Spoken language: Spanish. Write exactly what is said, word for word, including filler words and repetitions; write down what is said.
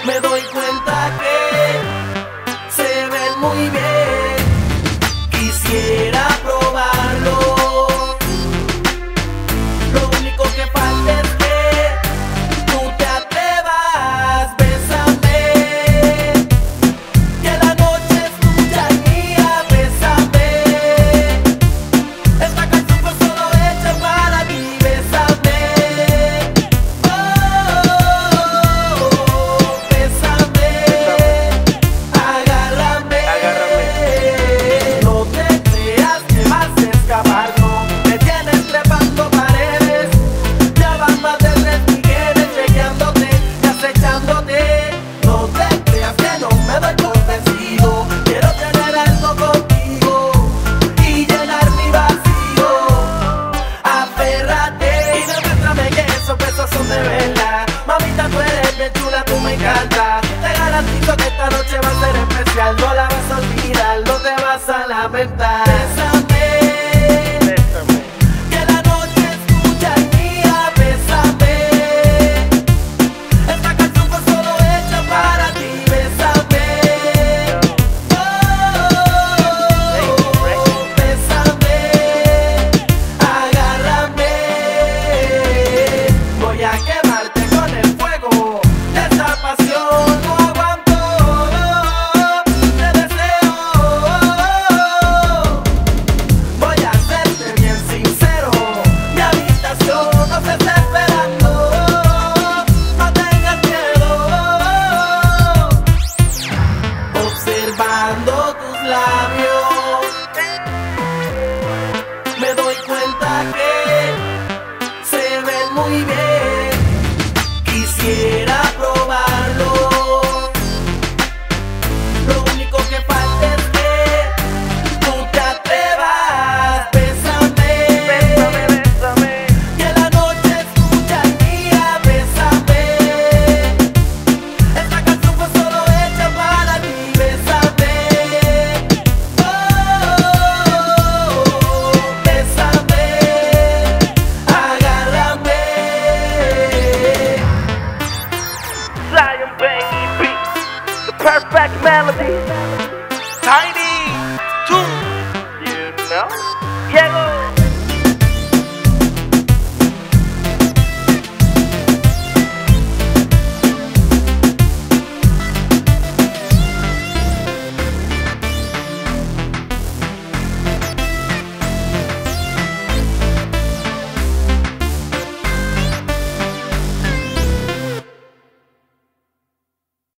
Me doy cuenta que se ven muy bien. Quisiera probarlo. Lo único que falta es que tú te atrevas. Bésame, que la noche es tuya y mía. Bésame, esta canción fue solo hecha para ti. Bésame, oh, bésame, agárrame, agárrame. No te creas que vas a escapar, no. Me tienes trepando paredes. Ya van más de tres mujeres chequeándote y acechándote. No te creas que no me doy por vencido. Quiero tener algo contigo y llenar mi vacío. Aférrate y demuéstrame que esos besos son de verdad. Mamita, tú eres bien chula, tú me encanta. Te garantizo que esta noche va a ser especial. No la vas a olvidar, no te vas a lamentar. Bésame, que la noche es tuya y mía. Bésame, esta canción fue solo hecha para ti. Bésame, oh, bésame, agárrame. Voy a quemarte con el fuego de esta pasión. No aguanto, te deseo. Voy a serte bien sincero. Mi habitación no se está esperando. No tengas miedo. Observando tus labios, me doy cuenta que se ven muy bien. Quisiera probarlo. Lo único que falta es que tú te atrevas. Bésame, que la noche es tuya y mía. Bésame, esta canción fue solo hecha para ti. Bésame, oh, bésame, agárrame. Zion Baby, the perfect melody.